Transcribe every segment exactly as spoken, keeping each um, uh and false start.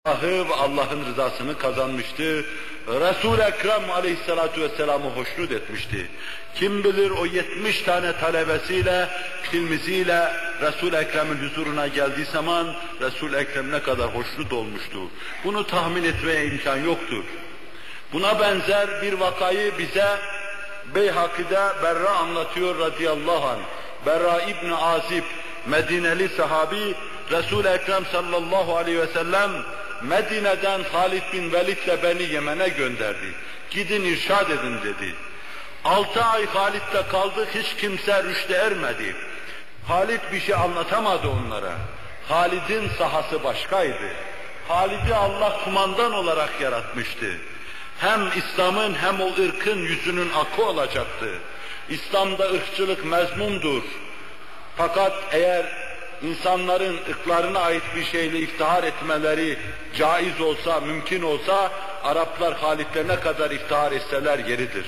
Allah'ı ve Allah'ın rızasını kazanmıştı. Resul-i Ekrem aleyhissalatu vesselam'ı hoşnut etmişti. Kim bilir o yetmiş tane talebesiyle, tilmiziyle Resul-i Ekrem'in huzuruna geldiği zaman Resul-i Ekrem ne kadar hoşnut olmuştu. Bunu tahmin etmeye imkan yoktur. Buna benzer bir vakayı bize Beyhaki'de Berra anlatıyor radıyallahu anh. Berra İbni Azib, Medineli sahabi, Resul-i Ekrem sallallahu aleyhi ve sellem Medine'den Halid bin Velid'le beni Yemen'e gönderdi. Gidin irşad edin dedi. Altı ay Halid'de kaldık, hiç kimse rüşte ermedi. Halid bir şey anlatamadı onlara. Halid'in sahası başkaydı. Halid'i Allah kumandan olarak yaratmıştı. Hem İslam'ın hem o ırkın yüzünün akı olacaktı. İslam'da ırkçılık mezmumdur. Fakat eğer insanların ırklarına ait bir şeyle iftihar etmeleri caiz olsa, mümkün olsa, Araplar Halid'le ne kadar iftihar etseler yeridir.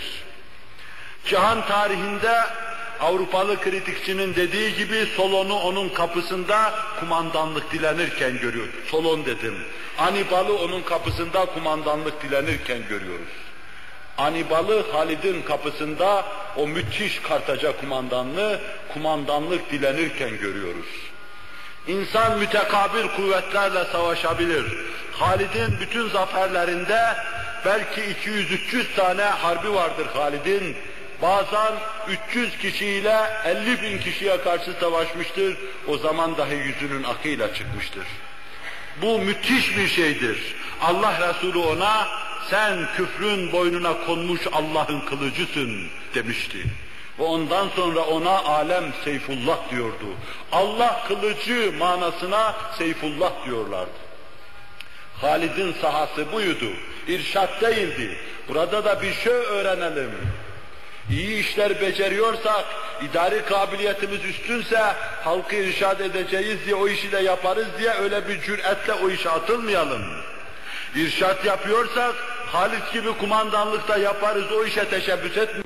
Cihan tarihinde Avrupalı kritikçinin dediği gibi Solon'u onun kapısında kumandanlık dilenirken görüyoruz. Solon dedim. Anibal'ı onun kapısında kumandanlık dilenirken görüyoruz. Anibal'ı Halid'in kapısında o müthiş Kartaca kumandanlığı, kumandanlık dilenirken görüyoruz. İnsan mütekabir kuvvetlerle savaşabilir. Halid'in bütün zaferlerinde belki iki yüz üç yüz tane harbi vardır Halid'in. Bazen üç yüz kişiyle elli bin kişiye karşı savaşmıştır. O zaman dahi yüzünün akıyla çıkmıştır. Bu müthiş bir şeydir. Allah Resulü ona, sen küfrün boynuna konmuş Allah'ın kılıcısın demişti. Ve ondan sonra ona alem Seyfullah diyordu. Allah kılıcı manasına Seyfullah diyorlardı. Halid'in sahası buydu. İrşad değildi. Burada da bir şey öğrenelim. İyi işler beceriyorsak, idari kabiliyetimiz üstünse, halkı irşad edeceğiz diye, o işi de yaparız diye öyle bir cüretle o işe atılmayalım. İrşad yapıyorsak, Halid gibi kumandanlıkta yaparız, o işe teşebbüs etmeyelim.